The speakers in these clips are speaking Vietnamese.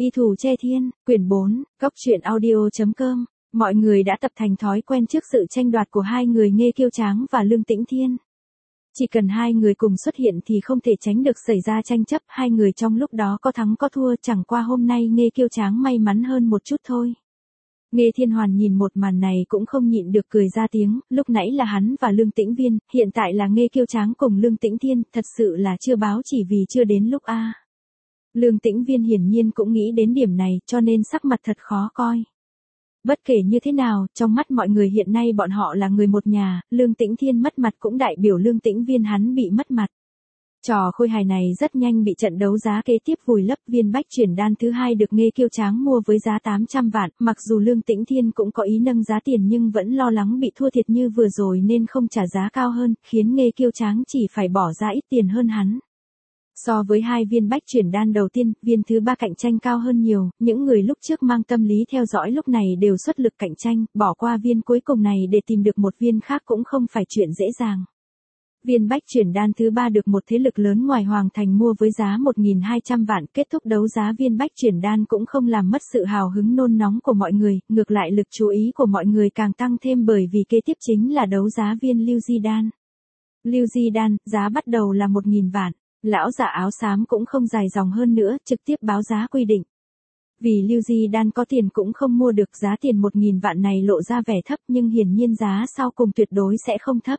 Y Thủ Che Thiên, quyển 4, Cốc truyện audio.com. Mọi người đã tập thành thói quen trước sự tranh đoạt của hai người Nghê Kiêu Tráng và Lương Tĩnh Thiên. Chỉ cần hai người cùng xuất hiện thì không thể tránh được xảy ra tranh chấp, hai người trong lúc đó có thắng có thua, chẳng qua hôm nay Nghê Kiêu Tráng may mắn hơn một chút thôi. Nghê Thiên Hoàn nhìn một màn này cũng không nhịn được cười ra tiếng, lúc nãy là hắn và Lương Tĩnh Viên, hiện tại là Nghê Kiêu Tráng cùng Lương Tĩnh Thiên, thật sự là chưa báo chỉ vì chưa đến lúc a. Lương Tĩnh Viên hiển nhiên cũng nghĩ đến điểm này, cho nên sắc mặt thật khó coi. Bất kể như thế nào, trong mắt mọi người hiện nay bọn họ là người một nhà, Lương Tĩnh Thiên mất mặt cũng đại biểu Lương Tĩnh Viên hắn bị mất mặt. Trò khôi hài này rất nhanh bị trận đấu giá kế tiếp vùi lấp. Viên bách chuyển đan thứ hai được Nghê Kiêu Tráng mua với giá 800 vạn, mặc dù Lương Tĩnh Thiên cũng có ý nâng giá tiền nhưng vẫn lo lắng bị thua thiệt như vừa rồi nên không trả giá cao hơn, khiến Nghê Kiêu Tráng chỉ phải bỏ ra ít tiền hơn hắn. So với hai viên bách chuyển đan đầu tiên, viên thứ ba cạnh tranh cao hơn nhiều, những người lúc trước mang tâm lý theo dõi lúc này đều xuất lực cạnh tranh, bỏ qua viên cuối cùng này để tìm được một viên khác cũng không phải chuyện dễ dàng. Viên bách chuyển đan thứ ba được một thế lực lớn ngoài Hoàng Thành mua với giá 1.200 vạn, kết thúc đấu giá viên bách chuyển đan cũng không làm mất sự hào hứng nôn nóng của mọi người, ngược lại lực chú ý của mọi người càng tăng thêm bởi vì kế tiếp chính là đấu giá viên lưu di đan. Lưu di đan, giá bắt đầu là 1.000 vạn. Lão giả áo xám cũng không dài dòng hơn nữa, trực tiếp báo giá quy định. Vì lưu di đan có tiền cũng không mua được, giá tiền 1.000 vạn này lộ ra vẻ thấp nhưng hiển nhiên giá sau cùng tuyệt đối sẽ không thấp.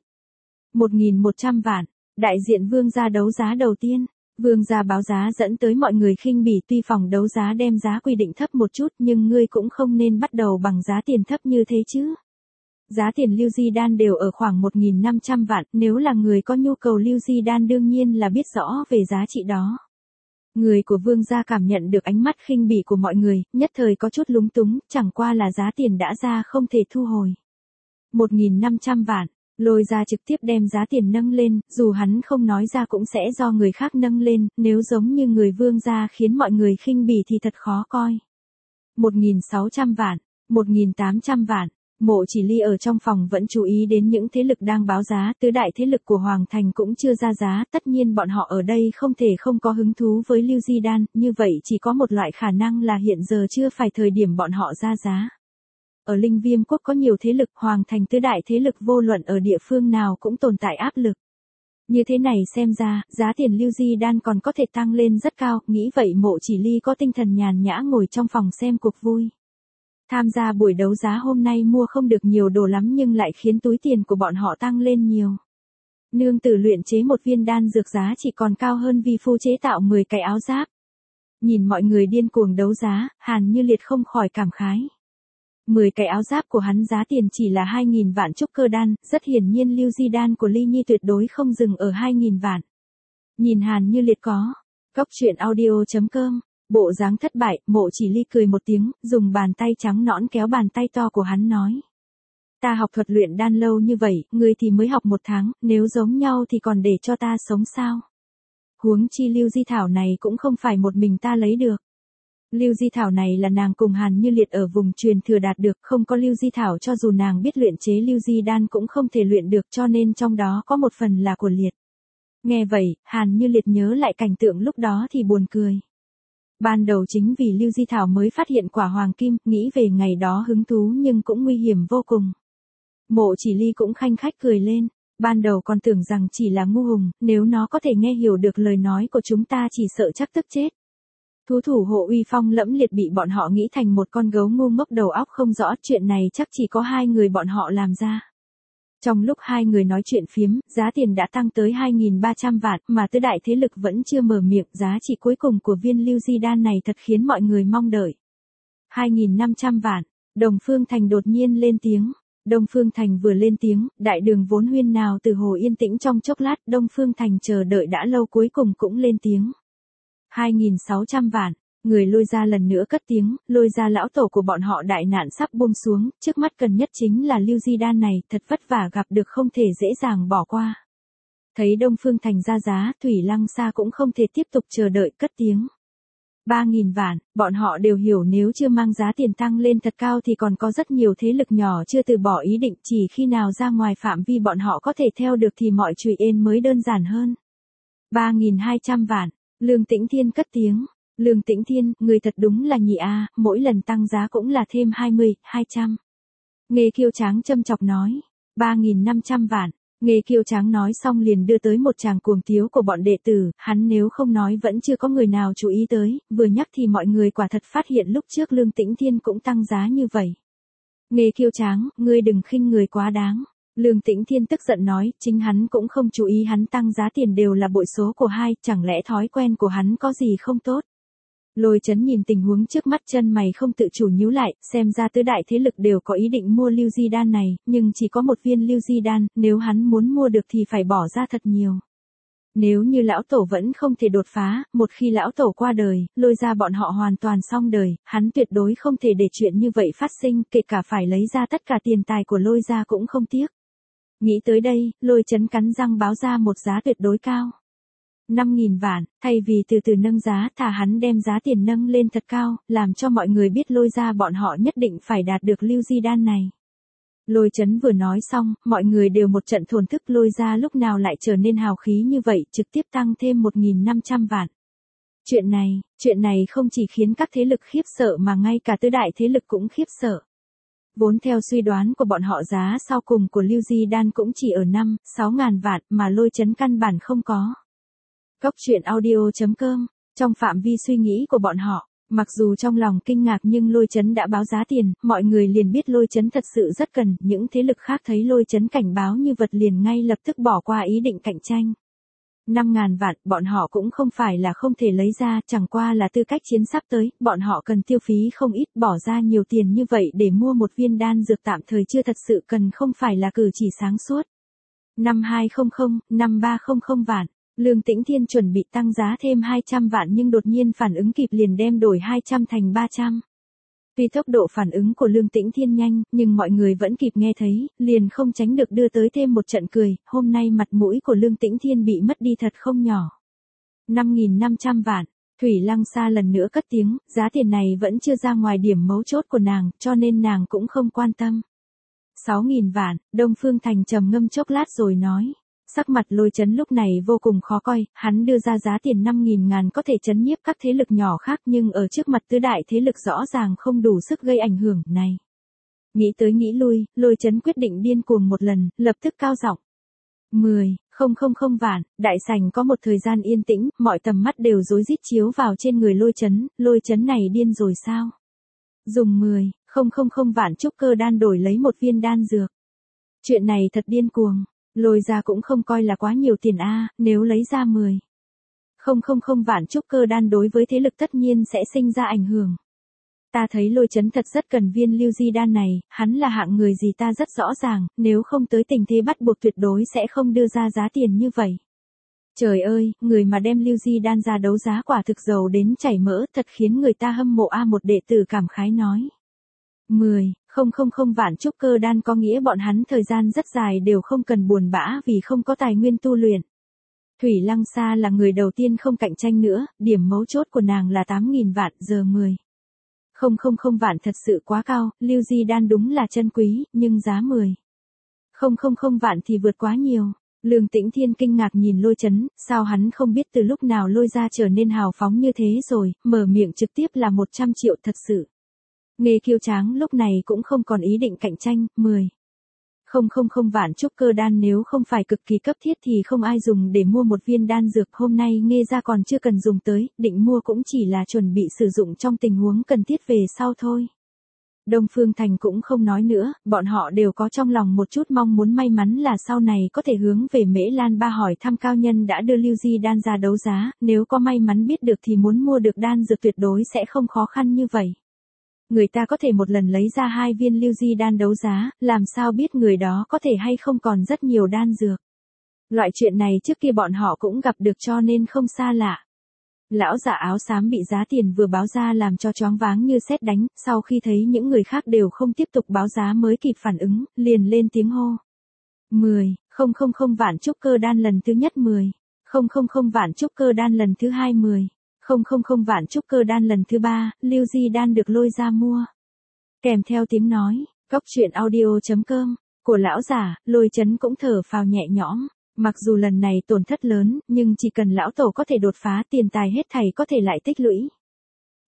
1.100 vạn, đại diện Vương gia đấu giá đầu tiên. Vương gia báo giá dẫn tới mọi người khinh bỉ, tuy phòng đấu giá đem giá quy định thấp một chút nhưng ngươi cũng không nên bắt đầu bằng giá tiền thấp như thế chứ. Giá tiền lưu di đan đều ở khoảng 1.500 vạn, nếu là người có nhu cầu lưu di đan đương nhiên là biết rõ về giá trị đó. Người của Vương gia cảm nhận được ánh mắt khinh bỉ của mọi người, nhất thời có chút lúng túng, chẳng qua là giá tiền đã ra không thể thu hồi. 1.500 vạn, Lôi Gia trực tiếp đem giá tiền nâng lên, dù hắn không nói ra cũng sẽ do người khác nâng lên, nếu giống như người Vương gia khiến mọi người khinh bỉ thì thật khó coi. 1.600 vạn, 1.800 vạn. Mộ Chỉ Ly ở trong phòng vẫn chú ý đến những thế lực đang báo giá, tứ đại thế lực của Hoàng Thành cũng chưa ra giá, tất nhiên bọn họ ở đây không thể không có hứng thú với lưu di đan, như vậy chỉ có một loại khả năng là hiện giờ chưa phải thời điểm bọn họ ra giá. Ở Linh Viêm Quốc có nhiều thế lực, Hoàng Thành tứ đại thế lực vô luận ở địa phương nào cũng tồn tại áp lực. Như thế này xem ra, giá tiền lưu di đan còn có thể tăng lên rất cao, nghĩ vậy Mộ Chỉ Ly có tinh thần nhàn nhã ngồi trong phòng xem cuộc vui. Tham gia buổi đấu giá hôm nay mua không được nhiều đồ lắm nhưng lại khiến túi tiền của bọn họ tăng lên nhiều. Nương tử luyện chế một viên đan dược giá chỉ còn cao hơn vi phu chế tạo 10 cái áo giáp. Nhìn mọi người điên cuồng đấu giá, Hàn Như Liệt không khỏi cảm khái. 10 cái áo giáp của hắn giá tiền chỉ là 2.000 vạn trúc cơ đan, rất hiển nhiên lưu di đan của Ly Nhi tuyệt đối không dừng ở 2.000 vạn. Nhìn Hàn Như Liệt có. Cốc truyện audio.com. Bộ dáng thất bại, Mộ Chỉ Ly cười một tiếng, dùng bàn tay trắng nõn kéo bàn tay to của hắn nói. Ta học thuật luyện đan lâu như vậy, ngươi thì mới học 1 tháng, nếu giống nhau thì còn để cho ta sống sao? Huống chi lưu di thảo này cũng không phải một mình ta lấy được. Lưu di thảo này là nàng cùng Hàn Như Liệt ở vùng truyền thừa đạt được, không có lưu di thảo cho dù nàng biết luyện chế lưu di đan cũng không thể luyện được, cho nên trong đó có một phần là của Liệt. Nghe vậy, Hàn Như Liệt nhớ lại cảnh tượng lúc đó thì buồn cười. Ban đầu chính vì lưu di thảo mới phát hiện quả hoàng kim, nghĩ về ngày đó hứng thú nhưng cũng nguy hiểm vô cùng. Mộ Chỉ Ly cũng khanh khách cười lên, ban đầu còn tưởng rằng chỉ là ngu hùng, nếu nó có thể nghe hiểu được lời nói của chúng ta chỉ sợ chắc tức chết. Thú thủ hộ uy phong lẫm liệt bị bọn họ nghĩ thành một con gấu ngu ngốc đầu óc không rõ, chuyện này chắc chỉ có hai người bọn họ làm ra. Trong lúc hai người nói chuyện phiếm, giá tiền đã tăng tới 2.300 vạn, mà tứ đại thế lực vẫn chưa mở miệng, giá trị cuối cùng của viên lưu di đan này thật khiến mọi người mong đợi. 2.500 vạn, Đồng Phương Thành đột nhiên lên tiếng. Đông Phương Thành vừa lên tiếng, đại đường vốn huyên nào từ hồ yên tĩnh trong chốc lát, Đông Phương Thành chờ đợi đã lâu cuối cùng cũng lên tiếng. 2.600 vạn. Người Lôi Gia lần nữa cất tiếng, Lôi Gia lão tổ của bọn họ đại nạn sắp buông xuống, trước mắt cần nhất chính là lưu di đan này, thật vất vả gặp được không thể dễ dàng bỏ qua. Thấy Đông Phương Thành ra giá, Thủy Lăng Sa cũng không thể tiếp tục chờ đợi, cất tiếng. 3.000 vạn, bọn họ đều hiểu nếu chưa mang giá tiền tăng lên thật cao thì còn có rất nhiều thế lực nhỏ chưa từ bỏ ý định, chỉ khi nào ra ngoài phạm vi bọn họ có thể theo được thì mọi chuyện mới đơn giản hơn. 3.200 vạn, Lương Tĩnh Thiên cất tiếng. Lương Tĩnh Thiên, người thật đúng là nhị a, mỗi lần tăng giá cũng là thêm 20, 200. Nghê Kiêu Tráng châm chọc nói. 3.500 vạn. Nghê Kiêu Tráng nói xong liền đưa tới một tràng cuồng tiếu của bọn đệ tử, hắn nếu không nói vẫn chưa có người nào chú ý tới, vừa nhắc thì mọi người quả thật phát hiện lúc trước Lương Tĩnh Thiên cũng tăng giá như vậy. Nghê Kiêu Tráng, ngươi đừng khinh người quá đáng. Lương Tĩnh Thiên tức giận nói, chính hắn cũng không chú ý hắn tăng giá tiền đều là bội số của 2, chẳng lẽ thói quen của hắn có gì không tốt. Lôi Chấn nhìn tình huống trước mắt chân mày không tự chủ nhíu lại, xem ra tứ đại thế lực đều có ý định mua lưu di đan này, nhưng chỉ có một viên lưu di đan, nếu hắn muốn mua được thì phải bỏ ra thật nhiều. Nếu như lão tổ vẫn không thể đột phá, một khi lão tổ qua đời, Lôi ra bọn họ hoàn toàn xong đời, hắn tuyệt đối không thể để chuyện như vậy phát sinh, kể cả phải lấy ra tất cả tiền tài của Lôi ra cũng không tiếc. Nghĩ tới đây, Lôi Chấn cắn răng báo ra một giá tuyệt đối cao. 5.000 vạn, thay vì từ từ nâng giá, thà hắn đem giá tiền nâng lên thật cao, làm cho mọi người biết Lôi ra bọn họ nhất định phải đạt được lưu di đan này. Lôi Chấn vừa nói xong, mọi người đều một trận thổn thức, Lôi ra lúc nào lại trở nên hào khí như vậy, trực tiếp tăng thêm 1.500 vạn. Chuyện này không chỉ khiến các thế lực khiếp sợ mà ngay cả tứ đại thế lực cũng khiếp sợ. Vốn theo suy đoán của bọn họ giá sau cùng của lưu di đan cũng chỉ ở 5-6 ngàn vạn mà Lôi Chấn căn bản không có. Cốc truyện audio.com, trong phạm vi suy nghĩ của bọn họ, mặc dù trong lòng kinh ngạc nhưng Lôi Chấn đã báo giá tiền, mọi người liền biết Lôi Chấn thật sự rất cần, những thế lực khác thấy Lôi Chấn cảnh báo như vật liền ngay lập tức bỏ qua ý định cạnh tranh. 5.000 vạn, bọn họ cũng không phải là không thể lấy ra, chẳng qua là tư cách chiến sắp tới, bọn họ cần tiêu phí không ít, bỏ ra nhiều tiền như vậy để mua một viên đan dược tạm thời chưa thật sự cần không phải là cử chỉ sáng suốt. 5200, 5300 vạn. Lương Tĩnh Thiên chuẩn bị tăng giá thêm 200 vạn nhưng đột nhiên phản ứng kịp liền đem đổi 200 thành 300. Tuy tốc độ phản ứng của Lương Tĩnh Thiên nhanh, nhưng mọi người vẫn kịp nghe thấy, liền không tránh được đưa tới thêm một trận cười, hôm nay mặt mũi của Lương Tĩnh Thiên bị mất đi thật không nhỏ. 5.500 vạn, Thủy Lăng Sa lần nữa cất tiếng, giá tiền này vẫn chưa ra ngoài điểm mấu chốt của nàng, cho nên nàng cũng không quan tâm. 6.000 vạn, Đông Phương Thành trầm ngâm chốc lát rồi nói. Sắc mặt Lôi Chấn lúc này vô cùng khó coi, hắn đưa ra giá tiền 5.000 ngàn có thể chấn nhiếp các thế lực nhỏ khác nhưng ở trước mặt tứ đại thế lực rõ ràng không đủ sức gây ảnh hưởng này. Nghĩ tới nghĩ lui, Lôi Chấn quyết định điên cuồng một lần, lập tức cao giọng. 10.000 vạn, đại sảnh có một thời gian yên tĩnh, mọi tầm mắt đều rối rít chiếu vào trên người Lôi Chấn này điên rồi sao? Dùng 10.000 vạn trúc cơ đan đổi lấy một viên đan dược. Chuyện này thật điên cuồng. Lôi ra cũng không coi là quá nhiều tiền a, nếu lấy ra 10.000 vạn trúc cơ đan đối với thế lực tất nhiên sẽ sinh ra ảnh hưởng. Ta thấy Lôi Chấn thật rất cần viên lưu di đan này, hắn là hạng người gì ta rất rõ ràng, nếu không tới tình thế bắt buộc tuyệt đối sẽ không đưa ra giá tiền như vậy. Trời ơi, người mà đem lưu di đan ra đấu giá quả thực giàu đến chảy mỡ, thật khiến người ta hâm mộ a, một đệ tử cảm khái nói. 10.000 vạn trúc cơ đan có nghĩa bọn hắn thời gian rất dài đều không cần buồn bã vì không có tài nguyên tu luyện. Thủy Lăng Sa là người đầu tiên không cạnh tranh nữa, điểm mấu chốt của nàng là 8.000 vạn, giờ 10.000 vạn thật sự quá cao, lưu di đan đúng là chân quý, nhưng giá 10.000 vạn thì vượt quá nhiều. Lương Tĩnh Thiên kinh ngạc nhìn Lôi Chấn, sao hắn không biết từ lúc nào Lôi ra trở nên hào phóng như thế rồi, mở miệng trực tiếp là 100 triệu thật sự. Nghê Kiêu Tráng lúc này cũng không còn ý định cạnh tranh, 10.000 vạn trúc cơ đan nếu không phải cực kỳ cấp thiết thì không ai dùng để mua một viên đan dược, hôm nay Nghê ra còn chưa cần dùng tới, định mua cũng chỉ là chuẩn bị sử dụng trong tình huống cần thiết về sau thôi. Đông Phương Thành cũng không nói nữa, bọn họ đều có trong lòng một chút mong muốn may mắn là sau này có thể hướng về Mễ Lan Ba hỏi thăm cao nhân đã đưa lưu di đan ra đấu giá, nếu có may mắn biết được thì muốn mua được đan dược tuyệt đối sẽ không khó khăn như vậy. Người ta có thể một lần lấy ra 2 viên lưu di đan đấu giá, làm sao biết người đó có thể hay không còn rất nhiều đan dược. Loại chuyện này trước kia bọn họ cũng gặp được cho nên không xa lạ. Lão giả áo xám bị giá tiền vừa báo ra làm cho choáng váng như sét đánh, sau khi thấy những người khác đều không tiếp tục báo giá mới kịp phản ứng, liền lên tiếng hô. 10.000 vạn trúc cơ đan lần thứ nhất, 10.000 vạn trúc cơ đan lần thứ hai, 10.000 vạn trúc cơ đan lần thứ ba, lưu di đan được Lôi ra mua. Kèm theo tiếng nói, cốc truyện audio.com, của lão giả, Lôi Chấn cũng thở phào nhẹ nhõm. Mặc dù lần này tổn thất lớn, nhưng chỉ cần lão tổ có thể đột phá tiền tài hết thảy có thể lại tích lũy.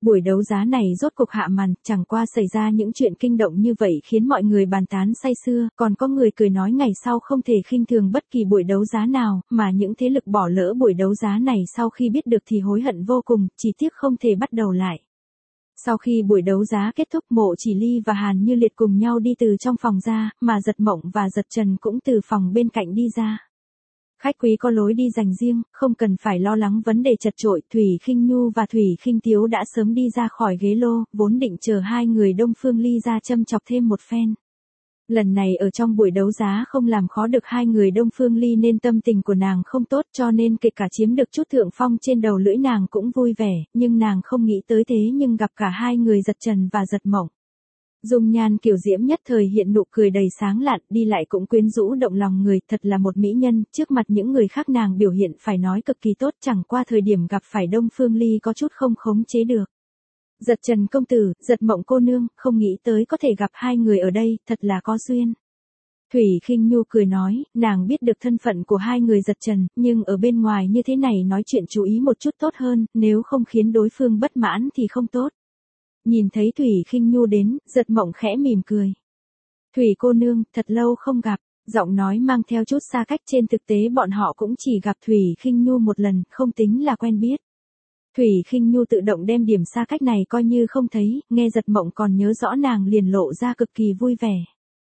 Buổi đấu giá này rốt cục hạ màn, chẳng qua xảy ra những chuyện kinh động như vậy khiến mọi người bàn tán say sưa, còn có người cười nói ngày sau không thể khinh thường bất kỳ buổi đấu giá nào, mà những thế lực bỏ lỡ buổi đấu giá này sau khi biết được thì hối hận vô cùng, chỉ tiếc không thể bắt đầu lại. Sau khi buổi đấu giá kết thúc, Mộ Chỉ Ly và Hàn Như Liệt cùng nhau đi từ trong phòng ra, mà Giật Mộng và Giật Trần cũng từ phòng bên cạnh đi ra. Khách quý có lối đi dành riêng, không cần phải lo lắng vấn đề chật chội, Thủy Khinh Nhu và Thủy Khinh Tiếu đã sớm đi ra khỏi ghế lô, vốn định chờ hai người Đông Phương Ly ra châm chọc thêm một phen. Lần này ở trong buổi đấu giá không làm khó được hai người Đông Phương Ly nên tâm tình của nàng không tốt, cho nên kể cả chiếm được chút thượng phong trên đầu lưỡi nàng cũng vui vẻ, nhưng nàng không nghĩ tới thế nhưng gặp cả hai người Giật Trần và Giật Mộng. Dung nhan kiều diễm nhất thời hiện nụ cười đầy sáng lạn, đi lại cũng quyến rũ động lòng người, thật là một mỹ nhân, trước mặt những người khác nàng biểu hiện phải nói cực kỳ tốt, chẳng qua thời điểm gặp phải Đông Phương Ly có chút không khống chế được. Giật Trần công tử, Giật Mộng cô nương, không nghĩ tới có thể gặp hai người ở đây, thật là có duyên. Thủy Khinh Nhu cười nói, nàng biết được thân phận của hai người Giật Trần, nhưng ở bên ngoài như thế này nói chuyện chú ý một chút tốt hơn, nếu không khiến đối phương bất mãn thì không tốt. Nhìn thấy Thủy Khinh Nhu đến, Giật Mộng khẽ mỉm cười. Thủy cô nương, thật lâu không gặp, giọng nói mang theo chút xa cách, trên thực tế bọn họ cũng chỉ gặp Thủy Khinh Nhu một lần, không tính là quen biết. Thủy Khinh Nhu tự động đem điểm xa cách này coi như không thấy, nghe Giật Mộng còn nhớ rõ nàng liền lộ ra cực kỳ vui vẻ.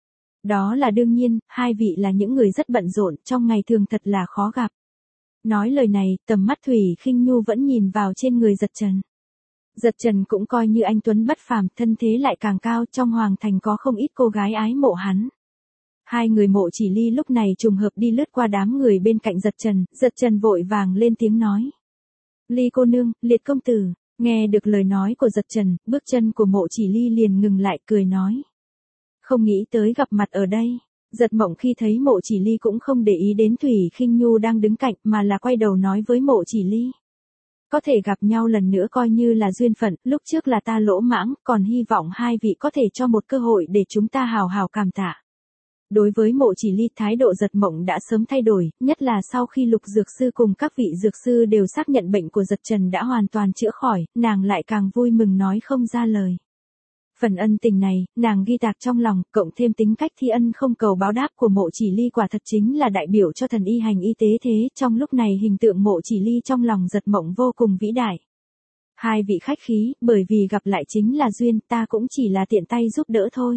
Đó là đương nhiên, hai vị là những người rất bận rộn, trong ngày thường thật là khó gặp. Nói lời này, tầm mắt Thủy Khinh Nhu vẫn nhìn vào trên người Giật Trần. Giật Trần cũng coi như anh tuấn bất phàm, thân thế lại càng cao, trong hoàng thành có không ít cô gái ái mộ hắn. Hai người Mộ Chỉ Ly lúc này trùng hợp đi lướt qua đám người bên cạnh Giật Trần vội vàng lên tiếng nói. Ly cô nương, Liệt công tử, nghe được lời nói của Giật Trần, bước chân của Mộ Chỉ Ly liền ngừng lại, cười nói. Không nghĩ tới gặp mặt ở đây. Giật Mộng khi thấy Mộ Chỉ Ly cũng không để ý đến Thủy Khinh Nhu đang đứng cạnh, mà là quay đầu nói với Mộ Chỉ Ly. Có thể gặp nhau lần nữa coi như là duyên phận, lúc trước là ta lỗ mãng, còn hy vọng hai vị có thể cho một cơ hội để chúng ta hào hào cảm tạ. Đối với Mộ Chỉ Ly, thái độ Giật Mộng đã sớm thay đổi, nhất là sau khi Lục dược sư cùng các vị dược sư đều xác nhận bệnh của Giật Trần đã hoàn toàn chữa khỏi, nàng lại càng vui mừng nói không ra lời. Phần ân tình này, nàng ghi tạc trong lòng, cộng thêm tính cách thi ân không cầu báo đáp của Mộ Chỉ Ly quả thật chính là đại biểu cho thần y hành y tế thế, trong lúc này hình tượng Mộ Chỉ Ly trong lòng Giật Mộng vô cùng vĩ đại. Hai vị khách khí, bởi vì gặp lại chính là duyên, ta cũng chỉ là tiện tay giúp đỡ thôi.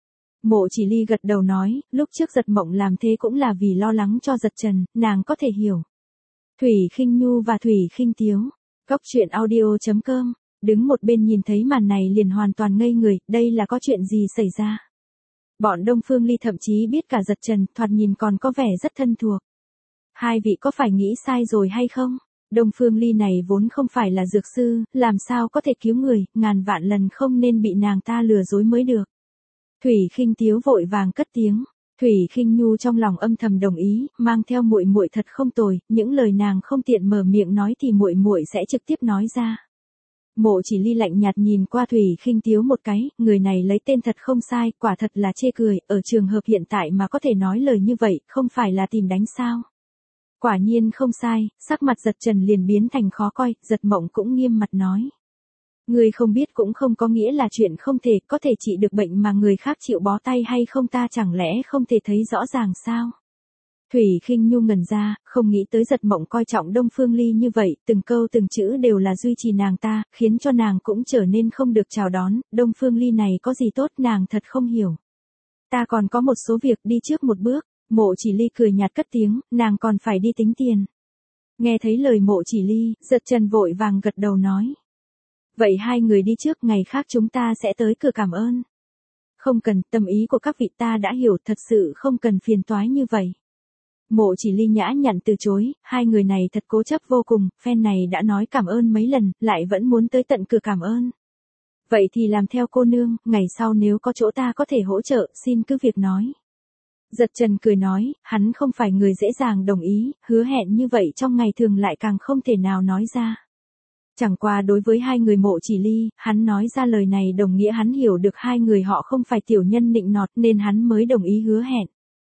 Mộ Chỉ Ly gật đầu nói, lúc trước Giật Mộng làm thế cũng là vì lo lắng cho Giật Trần, nàng có thể hiểu. Thủy Khinh Nhu và Thủy Khinh Tiếu, Goctruyện.audio.com, đứng một bên nhìn thấy màn này liền hoàn toàn ngây người, đây là có chuyện gì xảy ra. Bọn Đông Phương Ly thậm chí biết cả Giật Trần, thoạt nhìn còn có vẻ rất thân thuộc. Hai vị có phải nghĩ sai rồi hay không? Đông Phương Ly này vốn không phải là dược sư, làm sao có thể cứu người, ngàn vạn lần không nên bị nàng ta lừa dối mới được. Thủy Khinh Tiếu vội vàng cất tiếng. Thủy Khinh Nhu trong lòng âm thầm đồng ý, mang theo muội muội thật không tồi, những lời nàng không tiện mở miệng nói thì muội muội sẽ trực tiếp nói ra. Mộ Chỉ Ly lạnh nhạt nhìn qua Thủy Khinh Tiếu một cái, người này lấy tên thật không sai, quả thật là chê cười, ở trường hợp hiện tại mà có thể nói lời như vậy, không phải là tìm đánh sao. Quả nhiên không sai, sắc mặt Giật Trần liền biến thành khó coi, Giật Mộng cũng nghiêm mặt nói. Người không biết cũng không có nghĩa là chuyện không thể, có thể trị được bệnh mà người khác chịu bó tay hay không, ta chẳng lẽ không thể thấy rõ ràng sao? Thủy Khinh Nhu ngẩn ra, không nghĩ tới Giật Mộng coi trọng Đông Phương Ly như vậy, từng câu từng chữ đều là duy trì nàng ta, khiến cho nàng cũng trở nên không được chào đón, Đông Phương Ly này có gì tốt, nàng thật không hiểu. Ta còn có một số việc, đi trước một bước. Mộ Chỉ Ly cười nhạt cất tiếng, nàng còn phải đi tính tiền. Nghe thấy lời Mộ Chỉ Ly, Giật Trần vội vàng gật đầu nói. Vậy hai người đi trước, ngày khác chúng ta sẽ tới cửa cảm ơn. Không cần, tâm ý của các vị ta đã hiểu, thật sự không cần phiền toái như vậy. Mộ Chỉ Ly nhã nhặn từ chối, hai người này thật cố chấp vô cùng, phen này đã nói cảm ơn mấy lần, lại vẫn muốn tới tận cửa cảm ơn. Vậy thì làm theo cô nương, ngày sau nếu có chỗ ta có thể hỗ trợ, xin cứ việc nói. Giật Trần cười nói, hắn không phải người dễ dàng đồng ý, hứa hẹn như vậy trong ngày thường lại càng không thể nào nói ra. Chẳng qua đối với hai người Mộ Chỉ Ly, hắn nói ra lời này đồng nghĩa hắn hiểu được hai người họ không phải tiểu nhân nịnh nọt nên hắn mới đồng ý hứa hẹn.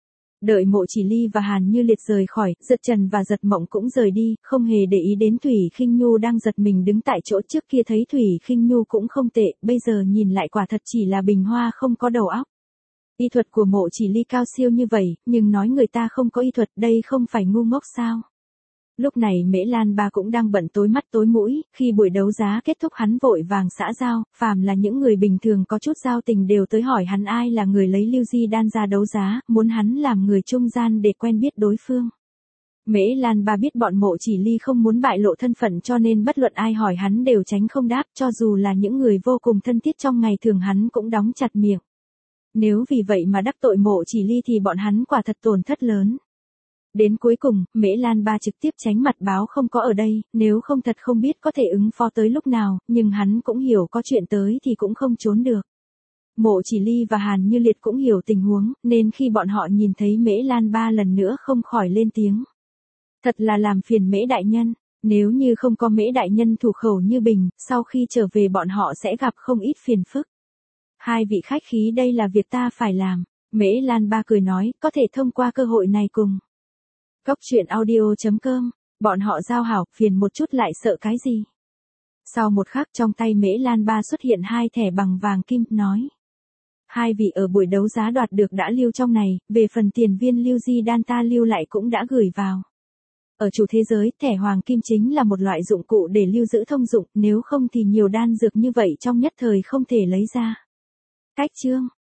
Đợi Mộ Chỉ Ly và Hàn Như Liệt rời khỏi, Giật Trần và Giật Mộng cũng rời đi, không hề để ý đến Thủy Khinh Nhu đang giật mình đứng tại chỗ. Trước kia thấy Thủy Khinh Nhu cũng không tệ, bây giờ nhìn lại quả thật chỉ là bình hoa không có đầu óc. Y thuật của Mộ Chỉ Ly cao siêu như vậy, nhưng nói người ta không có y thuật, đây không phải ngu ngốc sao? Lúc này Mễ Lan Ba cũng đang bận tối mắt tối mũi, khi buổi đấu giá kết thúc hắn vội vàng xã giao, phàm là những người bình thường có chút giao tình đều tới hỏi hắn ai là người lấy Lưu Di Đan ra đấu giá, muốn hắn làm người trung gian để quen biết đối phương. Mễ Lan Ba biết bọn Mộ Chỉ Ly không muốn bại lộ thân phận cho nên bất luận ai hỏi hắn đều tránh không đáp, cho dù là những người vô cùng thân thiết trong ngày thường hắn cũng đóng chặt miệng. Nếu vì vậy mà đắc tội Mộ Chỉ Ly thì bọn hắn quả thật tổn thất lớn. Đến cuối cùng, Mễ Lan Ba trực tiếp tránh mặt báo không có ở đây, nếu không thật không biết có thể ứng phó tới lúc nào, nhưng hắn cũng hiểu có chuyện tới thì cũng không trốn được. Mộ Chỉ Ly và Hàn Như Liệt cũng hiểu tình huống, nên khi bọn họ nhìn thấy Mễ Lan Ba lần nữa không khỏi lên tiếng. Thật là làm phiền Mễ đại nhân, nếu như không có Mễ đại nhân thủ khẩu như bình, sau khi trở về bọn họ sẽ gặp không ít phiền phức. Hai vị khách khí, đây là việc ta phải làm. Mễ Lan Ba cười nói, có thể thông qua cơ hội này cùng Cốc Truyện Audio.com, bọn họ giao hảo, phiền một chút lại sợ cái gì. Sau một khắc trong tay Mễ Lan Ba xuất hiện 2 thẻ bằng vàng kim, nói. Hai vị ở buổi đấu giá đoạt được đã lưu trong này, về phần tiền viên Lưu Di Đan ta lưu lại cũng đã gửi vào. Ở chủ thế giới, thẻ hoàng kim chính là một loại dụng cụ để lưu giữ thông dụng, nếu không thì nhiều đan dược như vậy trong nhất thời không thể lấy ra. Cách chương